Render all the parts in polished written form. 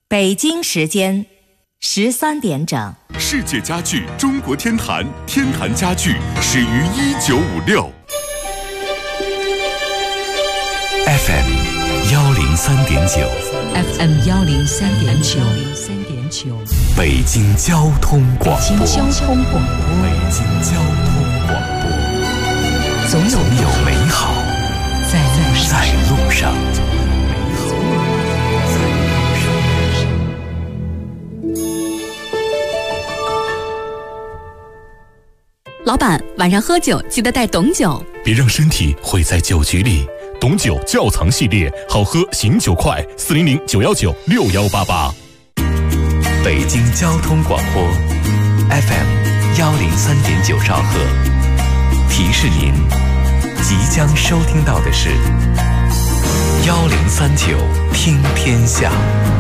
北京时间13点整。 世界家具中国天坛，天坛家具始于1956。 FM 103.9 FM 103.9 北京交通广播。 北京交通广播。 北京交通广播。总有美好在路上。 老板，晚上喝酒记得带董酒， 别让身体毁在酒局里。董酒窖藏系列，好喝醒酒快，400 919 6188。 北京交通广播 FM 103.9兆赫，提示您即将收听到的是1039听天下。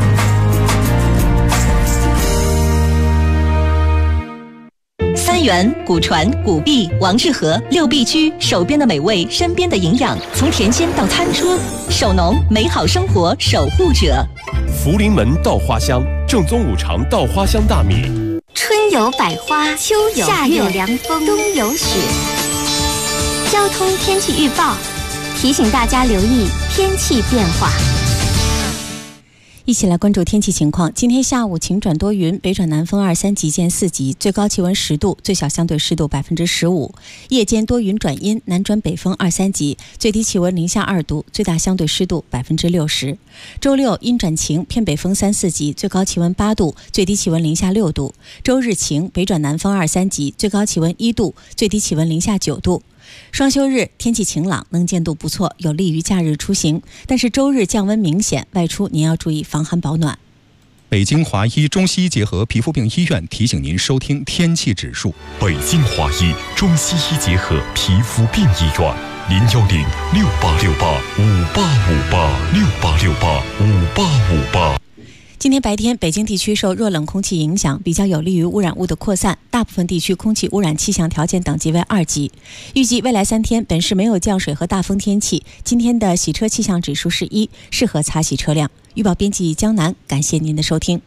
三元、古传、古碧、王致和6必居，手边的美味，身边的营养，从甜心到餐桌，守农，美好生活守护者。 福临门稻花香，正宗5常稻花香大米。 春有百花，秋有夏有凉风，冬有雪。交通天气预报提醒大家留意天气变化。 一起来关注天气情况。今天下午晴转多云，北转南风2、3级见4级，最高气温10度，最小相对湿度15%。夜间多云转阴，南转北风2、3级，最低气温零下2度，最大相对湿度60%。周六阴转晴，偏北风3、4级，最高气温8度，最低气温零下6度。周日晴，北转南风2、3级，最高气温1度，最低气温零下9度。双休日天气晴朗，能见度不错，有利于假日出行，但是周日降温明显，外出您要注意防寒保暖。 北京华医中西医结合皮肤病医院提醒您收听天气指数。 北京华医中西医结合皮肤病医院，010 6868 5858 6868 5858。 今天白天，北京地区受弱冷空气影响，比较有利于污染物的扩散，大部分地区空气污染气象条件等级为2级。预计未来3天，本市没有降水和大风天气。今天的洗车气象指数是1，适合擦洗车辆。预报编辑江南，感谢您的收听。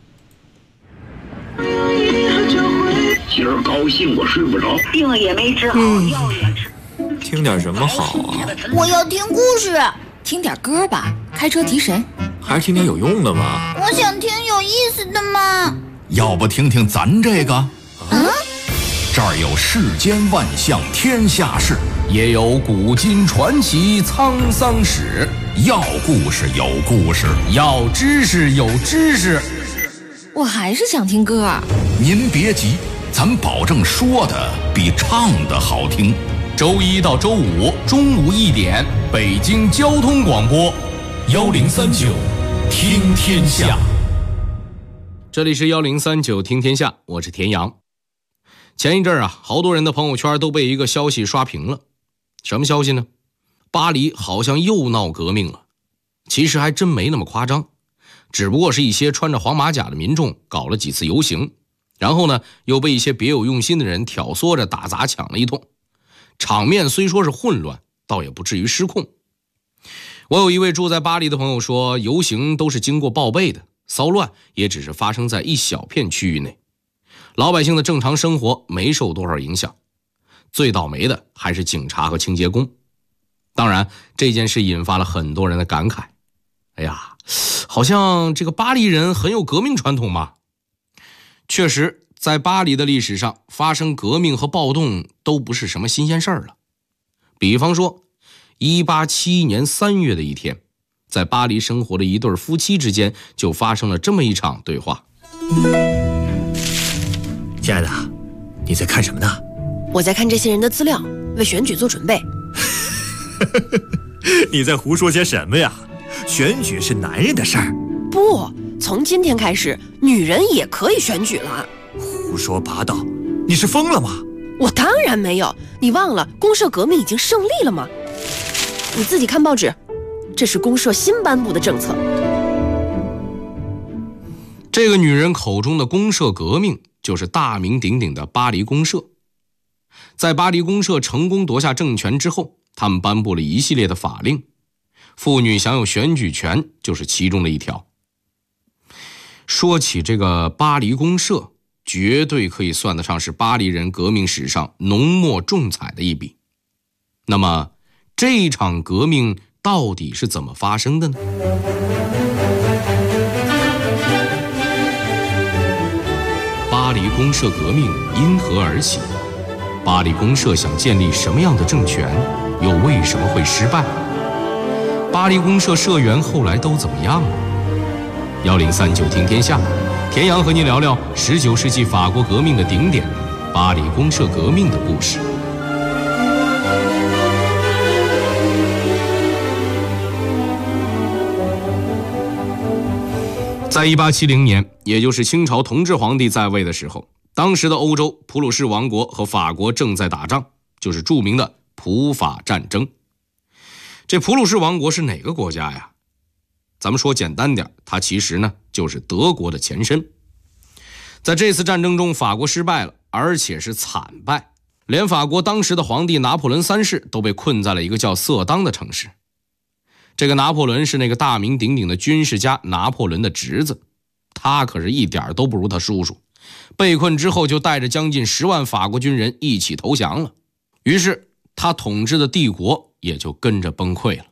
今儿高兴我睡不着， 病也没治好，药也吃。 听点什么好啊？ 我要听故事。 听点歌吧，开车提神。 还是听点有用的嘛。 我想听有意思的嘛。 要不听听咱这个？这儿有世间万象天下事，也有古今传奇沧桑史。要故事有故事，要知识有知识。 我还是想听歌。 您别急，咱保证说的比唱的好听。周1到周5中午1点，北京交通广播1039听天下。 这里是1039听天下，我是田阳。前一阵啊，好多人的朋友圈都被一个消息刷屏了。什么消息呢？巴黎好像又闹革命了。其实还真没那么夸张，只不过是一些穿着黄马甲的民众搞了几次游行，然后呢，又被一些别有用心的人挑唆着打砸抢了一通。场面虽说是混乱，倒也不至于失控。我有一位住在巴黎的朋友说，游行都是经过报备的，骚乱也只是发生在一小片区域内，老百姓的正常生活没受多少影响。最倒霉的还是警察和清洁工。当然，这件事引发了很多人的感慨。哎呀，好像这个巴黎人很有革命传统嘛。确实，在巴黎的历史上，发生革命和暴动都不是什么新鲜事儿了。比方说1871年3月的一天，在巴黎生活的一对夫妻之间就发生了这么一场对话。 亲爱的，你在看什么呢？ 我在看这些人的资料，为选举做准备。 你在胡说些什么呀？选举是男人的事儿。 不，从今天开始，女人也可以选举了。 胡说八道，你是疯了吗？ 我当然没有，你忘了公社革命已经胜利了吗？你自己看报纸，这是公社新颁布的政策。 这个女人口中的公社革命，就是大名鼎鼎的巴黎公社。在巴黎公社成功夺下政权之后，他们颁布了一系列的法令，妇女享有选举权就是其中的一条。 说起这个巴黎公社，绝对可以算得上是巴黎人革命史上浓墨重彩的一笔。那么这场革命到底是怎么发生的呢？巴黎公社革命因何而起？巴黎公社想建立什么样的政权，又为什么会失败？巴黎公社社员后来都怎么样了？1039听天下，田阳和您聊聊19世纪法国革命的顶点——巴黎公社革命的故事。在1870年，也就是清朝同治皇帝在位的时候，当时的欧洲普鲁士王国和法国正在打仗，就是著名的普法战争。这普鲁士王国是哪个国家呀？咱们说简单点，它其实呢就是德国的前身。在这次战争中，法国失败了，而且是惨败，连法国当时的皇帝拿破仑三世都被困在了一个叫色当的城市。这个拿破仑是那个大名鼎鼎的军事家拿破仑的侄子，他可是一点都不如他叔叔。被困之后就带着将近10万法国军人一起投降了，于是他统治的帝国也就跟着崩溃了。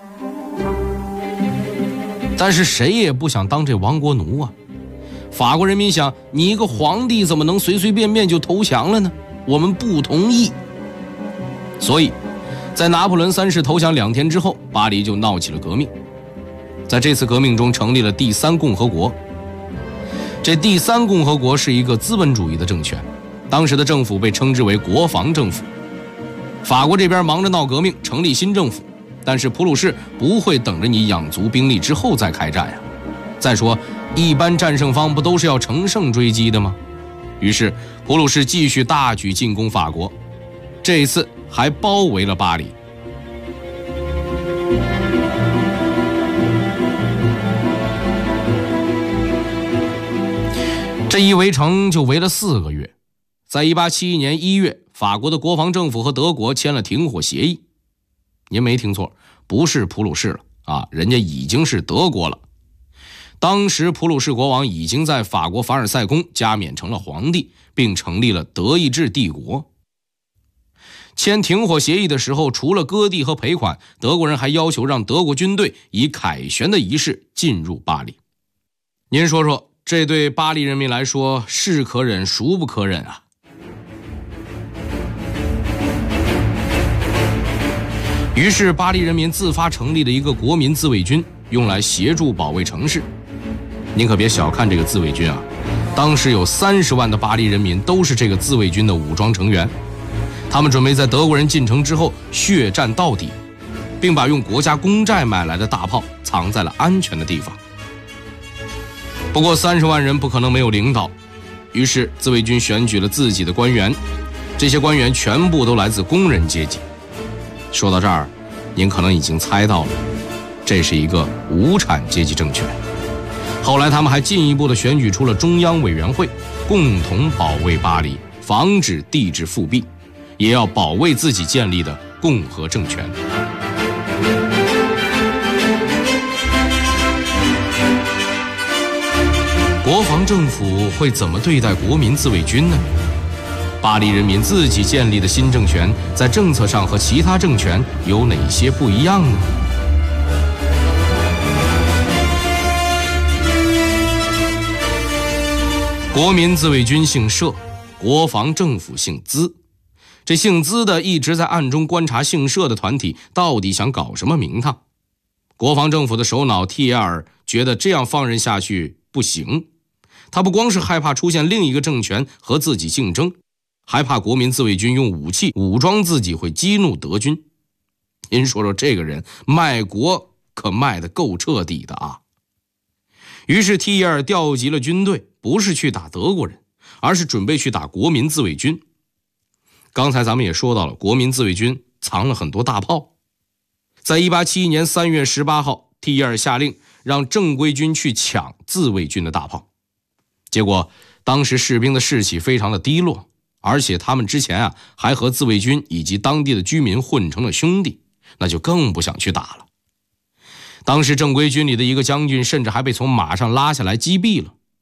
但是谁也不想当这亡国奴啊！法国人民想，你一个皇帝怎么能随随便便就投降了呢？我们不同意。所以在拿破仑三世投降2天之后，巴黎就闹起了革命。在这次革命中成立了第3共和国。这第3共和国是一个资本主义的政权，当时的政府被称之为国防政府。法国这边忙着闹革命，成立新政府，但是普鲁士不会等着你养足兵力之后再开战呀。再说一般战胜方不都是要乘胜追击的吗？于是普鲁士继续大举进攻法国，这一次还包围了巴黎。这一围城就围了4个月。在1871年1月，法国的国防政府和德国签了停火协议。您没听错，不是普鲁士了啊，人家已经是德国了。当时普鲁士国王已经在法国凡尔赛宫加冕成了皇帝，并成立了德意志帝国。签停火协议的时候，除了割地和赔款，德国人还要求让德国军队以凯旋的仪式进入巴黎。您说说，这对巴黎人民来说是可忍孰不可忍啊！于是巴黎人民自发成立了一个国民自卫军，用来协助保卫城市。您可别小看这个自卫军啊，当时有30万的巴黎人民都是这个自卫军的武装成员。他们准备在德国人进城之后血战到底，并把用国家公债买来的大炮藏在了安全的地方。不过30万人不可能没有领导，于是自卫军选举了自己的官员，这些官员全部都来自工人阶级。说到这儿，您可能已经猜到了，这是一个无产阶级政权。后来他们还进一步的选举出了中央委员会，共同保卫巴黎，防止帝制复辟，也要保卫自己建立的共和政权。国防政府会怎么对待国民自卫军呢？巴黎人民自己建立的新政权在政策上和其他政权有哪些不一样呢？国民自卫军姓社，国防政府姓资。这姓资的一直在暗中观察姓社的团体到底想搞什么名堂。国防政府的首脑蒂耶尔觉得这样放任下去不行，他不光是害怕出现另一个政权和自己竞争，还怕国民自卫军用武器武装自己会激怒德军。您说说，这个人卖国可卖得够彻底的啊！于是蒂耶尔调集了军队，不是去打德国人，而是准备去打国民自卫军。刚才咱们也说到了，国民自卫军藏了很多大炮。在1871年3月18号，蒂耶尔下令让正规军去抢自卫军的大炮。结果当时士兵的士气非常的低落，而且他们之前还和自卫军以及当地的居民混成了兄弟，那就更不想去打了。当时正规军里的一个将军甚至还被从马上拉下来击毙了，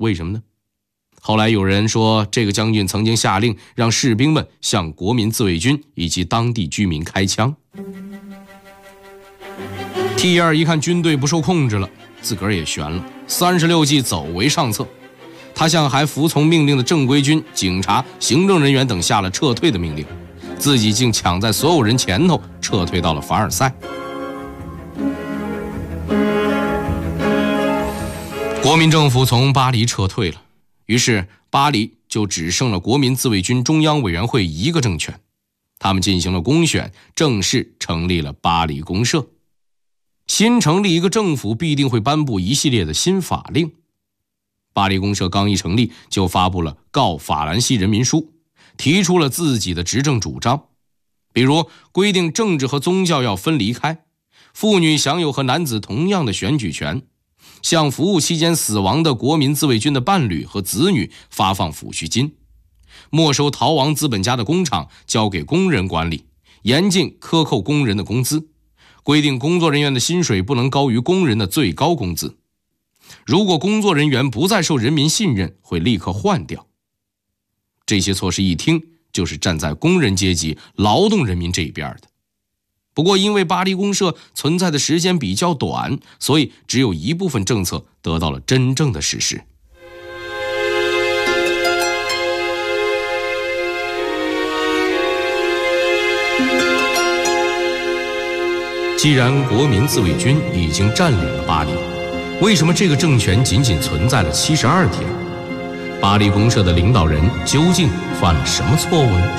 为什么呢？后来有人说，这个将军曾经下令让士兵们向国民自卫军以及当地居民开枪。T1一看军队不受控制了，自个儿也悬了，36计走为上策。他向还服从命令的正规军、警察、行政人员等下了撤退的命令，自己竟抢在所有人前头撤退到了凡尔赛。国民政府从巴黎撤退了，于是巴黎就只剩了国民自卫军中央委员会一个政权。他们进行了公选，正式成立了巴黎公社。新成立一个政府必定会颁布一系列的新法令。巴黎公社刚一成立，就发布了告法兰西人民书，提出了自己的执政主张，比如规定政治和宗教要分离开，妇女享有和男子同样的选举权，向服务期间死亡的国民自卫军的伴侣和子女发放抚恤金，没收逃亡资本家的工厂交给工人管理，严禁克扣工人的工资，规定工作人员的薪水不能高于工人的最高工资。如果工作人员不再受人民信任，会立刻换掉。这些措施一听就是站在工人阶级、劳动人民这一边的。不过因为巴黎公社存在的时间比较短，所以只有一部分政策得到了真正的实施。既然国民自卫军已经占领了巴黎，为什么这个政权仅仅存在了72天？巴黎公社的领导人究竟犯了什么错误呢？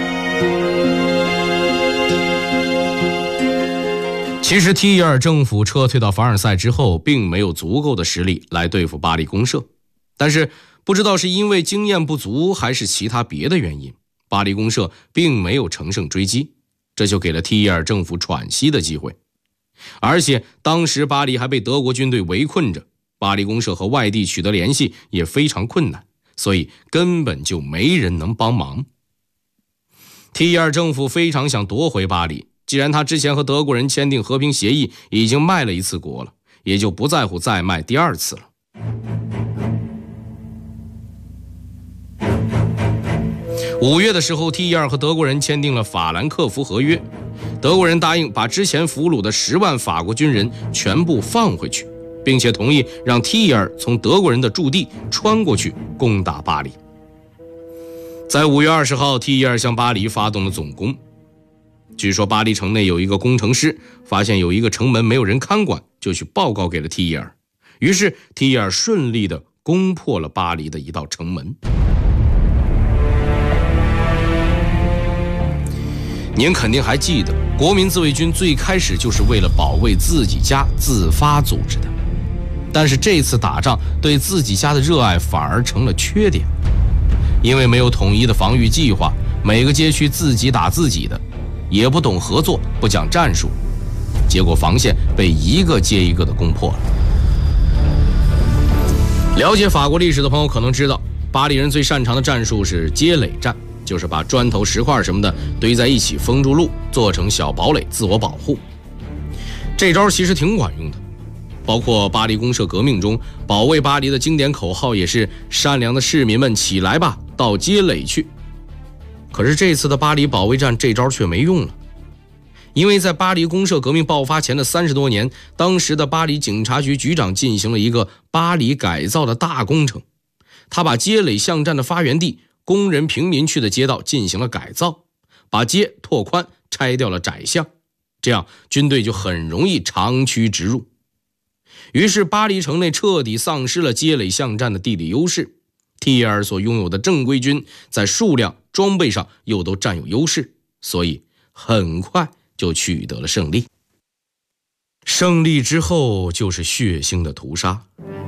其实T1政府撤退到凡尔赛之后，并没有足够的实力来对付巴黎公社，但是不知道是因为经验不足还是其他别的原因，巴黎公社并没有乘胜追击，这就给了T1政府喘息的机会。而且当时巴黎还被德国军队围困着，巴黎公社和外地取得联系也非常困难，所以根本就没人能帮忙。T1政府非常想夺回巴黎，既然他之前和德国人签订和平协议，已经卖了一次国了，也就不在乎再卖第二次了。5月的时候，T1和德国人签订了法兰克福合约，德国人答应把之前俘虏的10万法国军人全部放回去，并且同意让T1从德国人的驻地穿过去攻打巴黎。在5月20号，T1向巴黎发动了总攻。据说巴黎城内有一个工程师发现有一个城门没有人看管，就去报告给了T1，于是T1顺利地攻破了巴黎的一道城门。您肯定还记得，国民自卫军最开始就是为了保卫自己家自发组织的，但是这次打仗对自己家的热爱反而成了缺点，因为没有统一的防御计划，每个街区自己打自己的，也不懂合作，不讲战术，结果防线被一个接一个的攻破了。了解法国历史的朋友可能知道，巴黎人最擅长的战术是街垒战，就是把砖头石块什么的堆在一起封住路，做成小堡垒自我保护。这招其实挺管用的，包括巴黎公社革命中保卫巴黎的经典口号也是善良的市民们起来吧，到街垒去。可是这次的巴黎保卫战这招却没用了，因为在巴黎公社革命爆发前的30多年，当时的巴黎警察局局长进行了一个巴黎改造的大工程，他把街垒巷战的发源地工人平民区的街道进行了改造，把街拓宽，拆掉了窄巷，这样军队就很容易长驱直入。于是巴黎城内彻底丧失了街垒巷战的地理优势，T1所拥有的正规军在数量装备上又都占有优势，所以很快就取得了胜利。胜利之后就是血腥的屠杀，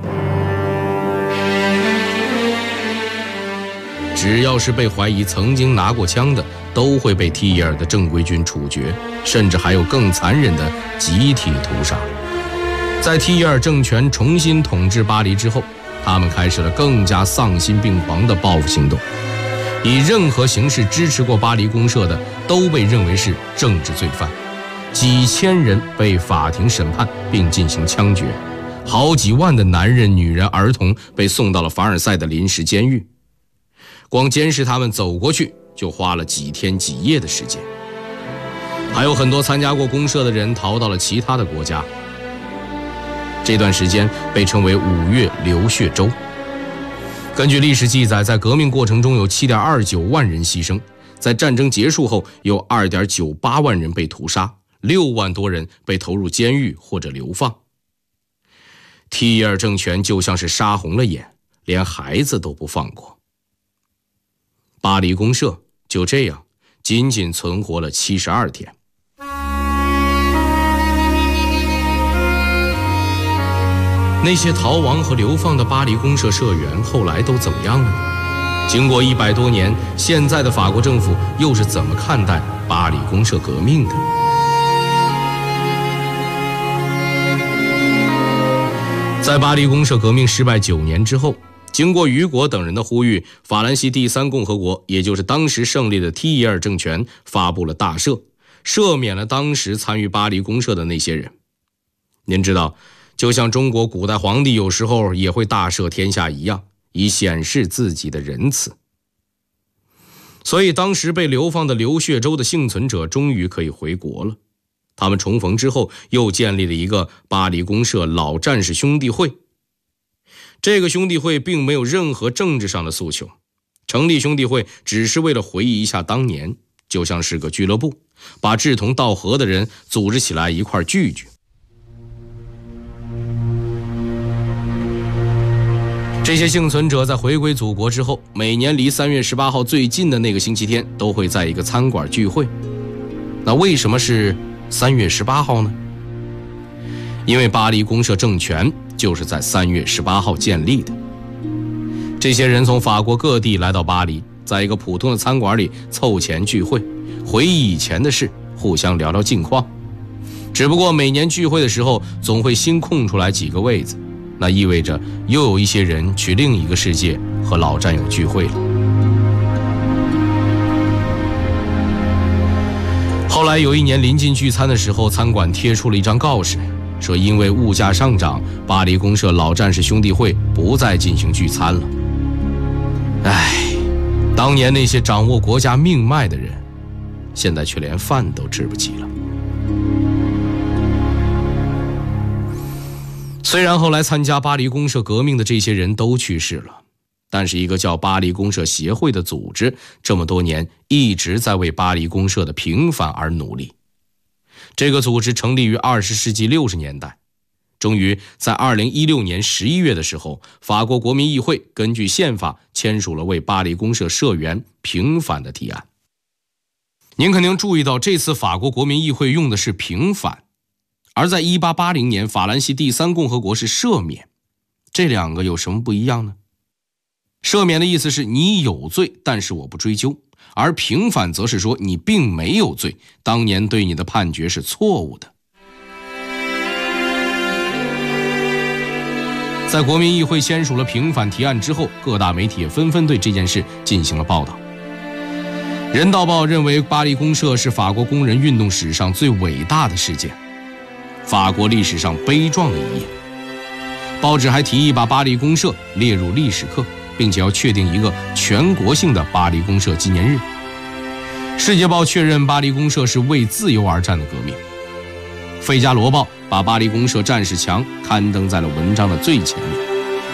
只要是被怀疑曾经拿过枪的，都会被T1的正规军处决，甚至还有更残忍的集体屠杀。在T1政权重新统治巴黎之后，他们开始了更加丧心病狂的报复行动，以任何形式支持过巴黎公社的都被认为是政治罪犯，几千人被法庭审判并进行枪决， 好几万的男人、女人、儿童被送到了凡尔赛的临时监狱，光监视他们走过去就花了几天几夜的时间。还有很多参加过公社的人逃到了其他的国家。这段时间被称为5月流血周。根据历史记载，在革命过程中有 7.29 万人牺牲，在战争结束后有 2.98 万人被屠杀，6万多人被投入监狱或者流放。提耶尔政权就像是杀红了眼，连孩子都不放过。巴黎公社就这样仅仅存活了72天。那些逃亡和流放的巴黎公社社员后来都怎么样了呢？经过100多年，现在的法国政府又是怎么看待巴黎公社革命的？在巴黎公社革命失败9年之后，经过雨果等人的呼吁，法兰西第3共和国，也就是当时胜利的提耶尔政权，发布了大赦，赦免了当时参与巴黎公社的那些人。您知道，就像中国古代皇帝有时候也会大赦天下一样，以显示自己的仁慈。所以当时被流放的流血州的幸存者终于可以回国了。他们重逢之后，又建立了一个巴黎公社老战士兄弟会。这个兄弟会并没有任何政治上的诉求，成立兄弟会只是为了回忆一下当年，就像是个俱乐部，把志同道合的人组织起来一块聚聚。这些幸存者在回归祖国之后，每年离3月18号最近的那个星期天，都会在一个餐馆聚会。那为什么是3月18号呢？因为巴黎公社政权就是在3月18号建立的。这些人从法国各地来到巴黎，在一个普通的餐馆里凑钱聚会，回忆以前的事，互相聊聊近况。只不过每年聚会的时候，总会新空出来几个位子，那意味着又有一些人去另一个世界和老战友聚会了。后来有一年临近聚餐的时候，餐馆贴出了一张告示，说因为物价上涨，巴黎公社老战士兄弟会不再进行聚餐了。当年那些掌握国家命脉的人，现在却连饭都吃不起了。虽然后来参加巴黎公社革命的这些人都去世了，但是一个叫巴黎公社协会的组织，这么多年一直在为巴黎公社的平反而努力。这个组织成立于20世纪60年代，终于在2016年11月的时候，法国国民议会根据宪法签署了为巴黎公社社员平反的提案。您肯定注意到，这次法国国民议会用的是平反，而在1880年法兰西第3共和国是赦免，这两个有什么不一样呢？赦免的意思是你有罪，但是我不追究，而平反则是说你并没有罪，当年对你的判决是错误的。在国民议会签署了平反提案之后，各大媒体也纷纷对这件事进行了报道。人道报认为巴黎公社是法国工人运动史上最伟大的事件，法国历史上悲壮的一页。报纸还提议把巴黎公社列入历史课，并且要确定一个全国性的巴黎公社纪念日。世界报确认巴黎公社是为自由而战的革命。费加罗报把巴黎公社战士墙刊登在了文章的最前面。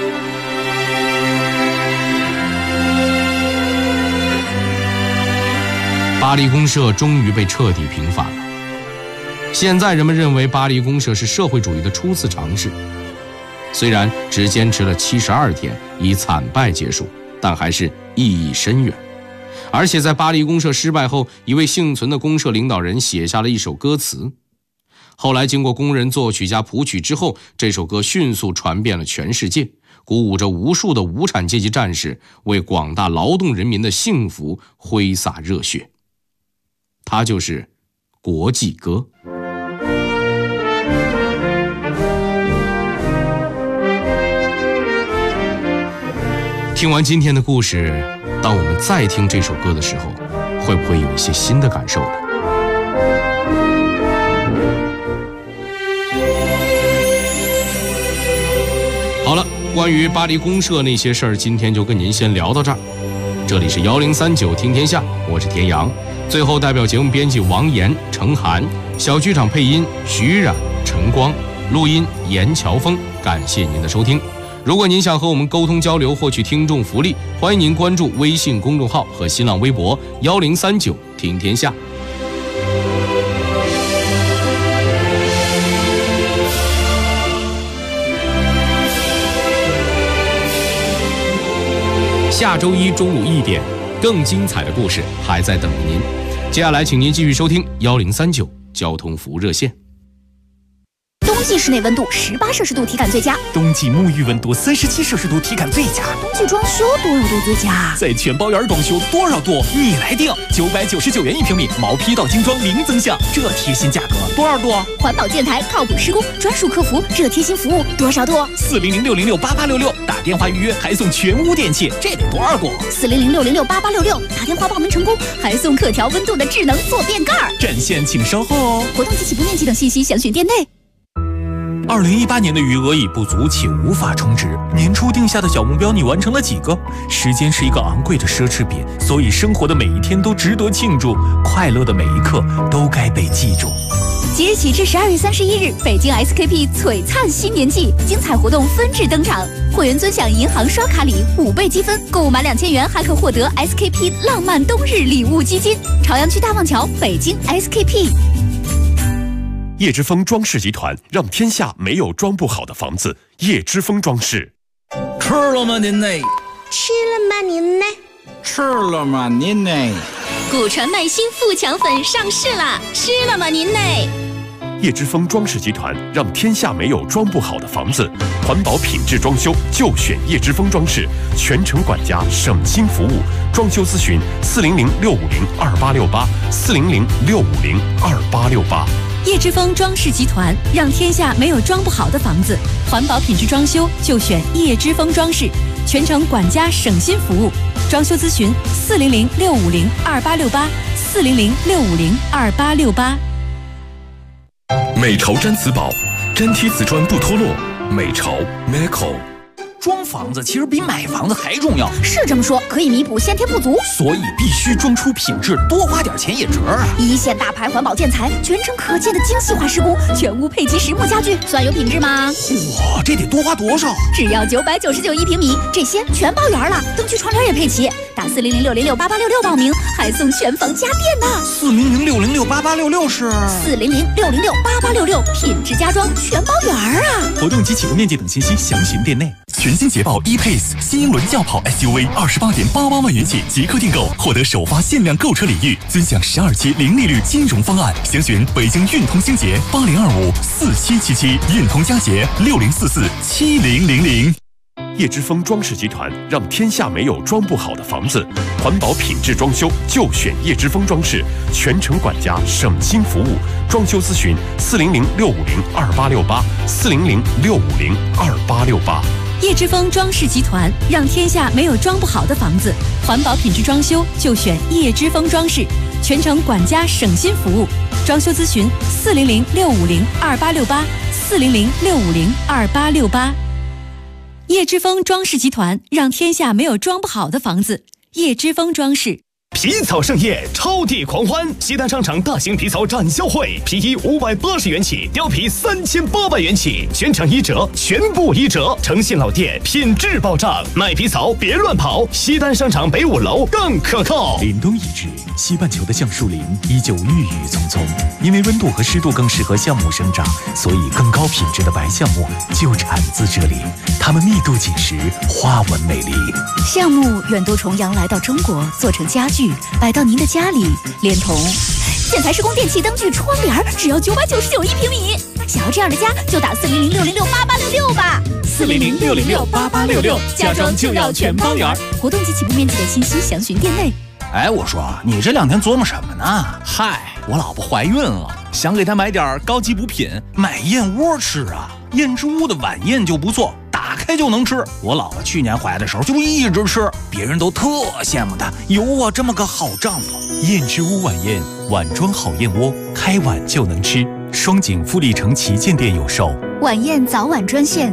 巴黎公社终于被彻底平反了。现在人们认为巴黎公社是社会主义的初次尝试，虽然只坚持了72天，以惨败结束，但还是意义深远。而且在巴黎公社失败后，一位幸存的公社领导人写下了一首歌词，后来经过工人作曲家谱曲之后，这首歌迅速传遍了全世界，鼓舞着无数的无产阶级战士为广大劳动人民的幸福挥洒热血。它就是国际歌。听完今天的故事，当我们再听这首歌的时候，会不会有一些新的感受呢？ 关于巴黎公社那些事儿，今天就跟您先聊到这儿。这里是1039听天下，我是田阳。最后代表节目编辑王岩、程涵，小剧场配音徐冉、陈光，录音严乔峰。感谢您的收听。如果您想和我们沟通交流，获取听众福利，欢迎您关注微信公众号和新浪微博1039听天下。下周一中午1点，更精彩的故事还在等着您。接下来，请您继续收听1039交通服务热线。 冬季室内温度18摄氏度体感最佳， 冬季沐浴温度37摄氏度体感最佳， 冬季装修多少度最佳？ 在全包园装修多少度？你来定，999元1平米，毛坯到精装零增项，这贴心价格多少度？ 环保建材，靠谱施工，专属客服，这贴心服务多少度 ？40060688866，打电话预约还送全屋电器，这得多少度 ？40060688866，打电话报名成功还送可调温度的智能坐便盖。 占线请稍后哦。 活动及起步面积等信息详询店内。 2018年的余额已不足，且无法充值。年初定下的小目标，你完成了几个？时间是一个昂贵的奢侈品，所以生活的每一天都值得庆祝，快乐的每一刻都该被记住。 即日起至12月31日，北京 SKP 璀璨新年季精彩活动纷至登场，会员尊享银行刷卡礼5倍积分，购物满2000元还可获得 SKP 浪漫冬日礼物基金。朝阳区大望桥，北京 SKP。 叶之峰装饰集团，让天下没有装不好的房子。叶之峰装饰。 吃了吗您呢？ 吃了吗您呢？ 吃了吗您呢？ 古传麦新富强粉上市了，吃了吗您呢？ 叶之峰装饰集团，让天下没有装不好的房子。环保品质装修就选叶之峰装饰，全程管家，省心服务。装修咨询400-650-2868，400-650-2868。 叶之峰装饰集团，让天下没有装不好的房子。环保品质装修就选叶之峰装饰，全程管家省心服务。装修咨询400-650-2868，400-650-2868。 美潮毡瓷宝，粘贴瓷砖不脱落。美潮 Meco。 装房子其实比买房子还重要， 是这么说，可以弥补先天不足， 所以必须装出品质，多花点钱也值啊！ 一线大牌环保建材，全程可见的精细化施工，全屋配齐实木家具，算有品质吗？ 哇，这得多花多少？ 只要999一平米，这些全包圆了，灯具窗帘也配齐。打400-606-8866报名，还送全房家电呢。 400-606-8866是 400-606-8866，品质家装全包圆啊！ 活动及起步面积等信息详询店内。 全新捷豹 E-Pace 新英伦轿跑 SUV28.88万元起即刻订购，获得首发限量购车礼遇，尊享12期零利率金融方案。详询北京运通星捷80254777，运通佳捷60447000。 叶之峰装饰集团，让天下没有装不好的房子。环保品质装修就选叶之峰装饰，全程管家，省心服务。装修咨询400-650-2868，400-650-2868。 叶之峰装饰集团，让天下没有装不好的房子。环保品质装修就选叶之峰装饰，全程管家省心服务。装修咨询400-650-2868，400-650-2868。叶之峰装饰集团，让天下没有装不好的房子。叶之峰装饰。 皮草盛宴，超地狂欢！西单商场大型皮草展销会，皮衣580元起，貂皮3800元起，全场1折，全部1折。诚信老店，品质保障，卖皮草别乱跑。西单商场北5楼更可靠。 凛冬已至，西半球的橡树林依旧郁郁葱葱，因为温度和湿度更适合橡木生长，所以更高品质的白橡木就产自这里。它们密度紧实，花纹美丽。 橡木远渡重洋来到中国，做成家具，摆到您的家里，连同建材施工、电器、灯具、窗帘，只要999一平米。想要这样的家，就打400-606-8866吧。 400-606-8866，家装就要全包圆。 活动及起步面积的信息详询店内。 哎，我说你这2天琢磨什么呢？嗨，我老婆怀孕了，想给她买点高级补品，买燕窝吃啊。燕之屋的晚宴就不错，打开就能吃。我老婆去年怀的时候就一直吃，别人都特羡慕她有我这么个好丈夫。 燕之屋晚宴，碗装好燕窝，开碗就能吃。双井富力城旗舰店有售。 晚宴早晚专线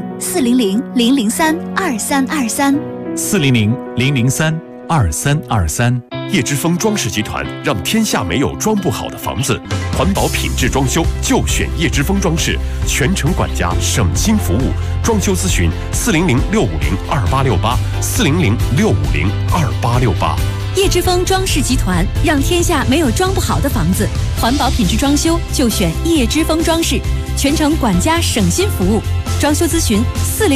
400-003-2323，400-003-2323。叶之峰装饰集团，让天下没有装不好的房子。环保品质装修就选叶之峰装饰，全程管家，省心服务。装修咨询400-650-2868，400-650-2868。 叶之峰装饰集团，让天下没有装不好的房子。环保品质装修就选叶之峰装饰，全程管家，省心服务。装修咨询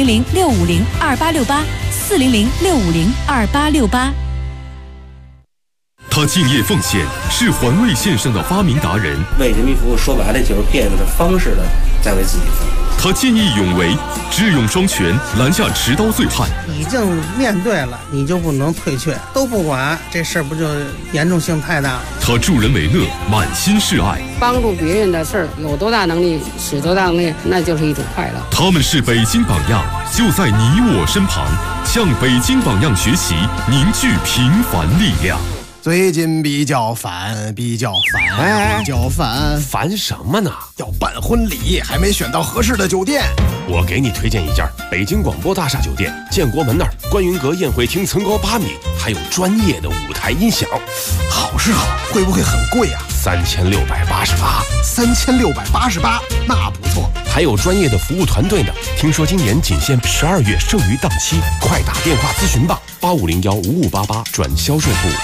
400-650-2868，400-650-2868。 他敬业奉献，是环卫线上的发明达人。 为人民服务，说白了就是变着方式的在为自己服务。 他见义勇为，智勇双全，拦下持刀醉汉。 已经面对了，你就不能退却，都不管，这事儿不就严重性太大了？ 他助人为乐，满心是爱。 帮助别人的事儿，有多大能力使多大能力，那就是一种快乐。 他们是北京榜样，就在你我身旁，向北京榜样学习，凝聚平凡力量。 最近比较烦， 烦什么呢？ 要办婚礼，还没选到合适的酒店。 我给你推荐一家北京广播大厦酒店，建国门那儿观云阁宴会厅层高8米，还有专业的舞台音响。 好是好，会不会很贵啊？3688，那不错。 还有专业的服务团队呢。听说今年仅限12月剩余档期，快打电话咨询吧，85015588转销售部。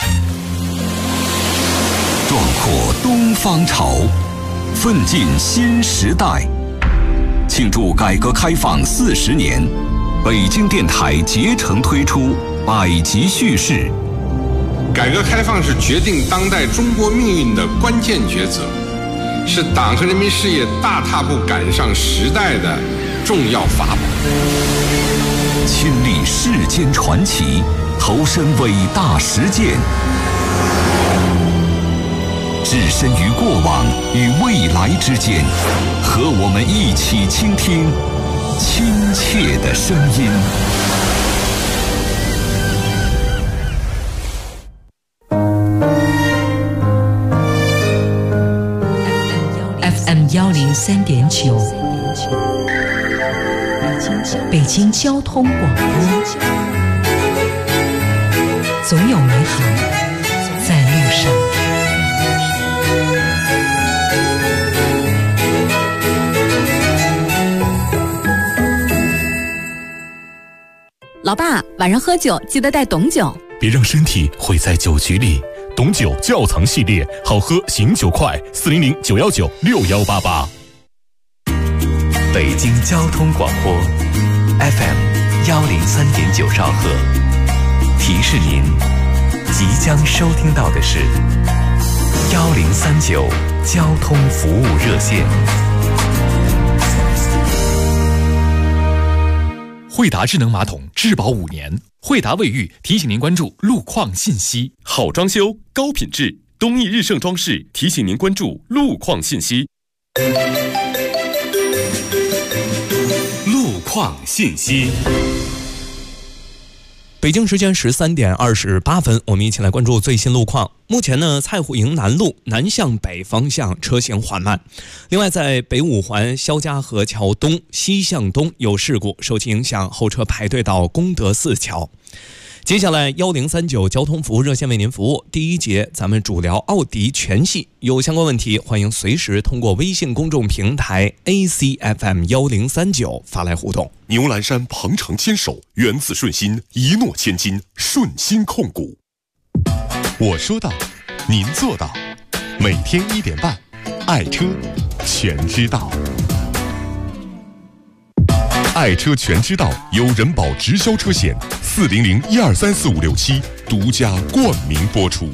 壮阔东方潮，奋进新时代。庆祝改革开放40年，北京电台竭诚推出百集叙事。 改革开放是决定当代中国命运的关键抉择，是党和人民事业大踏步赶上时代的重要法宝。 亲历世间传奇，投身伟大实践，置身于过往与未来之间，和我们一起倾听亲切的声音。 FM 103.9，北京交通广播，总有美好在路上。 老爸，晚上喝酒记得带董酒， 别让身体毁在酒局里。董酒窖藏系列，好喝醒酒快，400-919-6188。 北京交通广播 FM 103.9兆赫，提示您，即将收听到的是1039交通服务热线。 惠达智能马桶质保5年，惠达卫浴提醒您关注路况信息。 好装修，高品质，东义日盛装饰提醒您关注路况信息。路况信息。 北京时间13点28分，我们一起来关注最新路况。目前呢，蔡户营南路南向北方向车行缓慢。另外，在北五环肖家河桥东西向东有事故，受其影响，后车排队到功德寺桥。接下来1039交通服务热线为您服务。第一节咱们主聊奥迪全系，有相关问题欢迎随时通过微信公众平台 ACFM 1039发来互动。 牛栏山鹏程牵手，源自顺心，一诺千金，顺心控股。我说到，您做到。每天1点半，爱车全知道。爱车全知道由人保直销车险400-1234567独家冠名播出。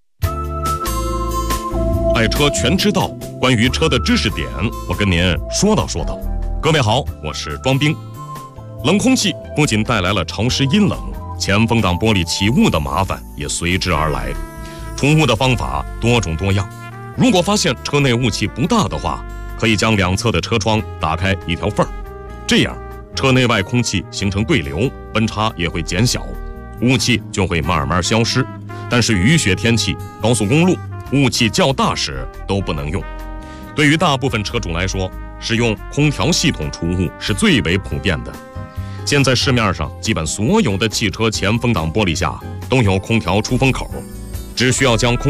爱车全知道，关于车的知识点，我跟您说道说道。各位好，我是庄兵。冷空气不仅带来了潮湿阴冷，前风挡玻璃起雾的麻烦也随之而来。除雾的方法多种多样，如果发现车内雾气不大的话，可以将两侧的车窗打开一条缝儿，这样车内外空气形成对流，温差也会减小，雾气就会慢慢消失。但是雨雪天气、高速公路雾气较大时都不能用。对于大部分车主来说， 使用空调系统除雾是最为普遍的。现在市面上基本所有的汽车前风挡玻璃下都有空调出风口，只需要将空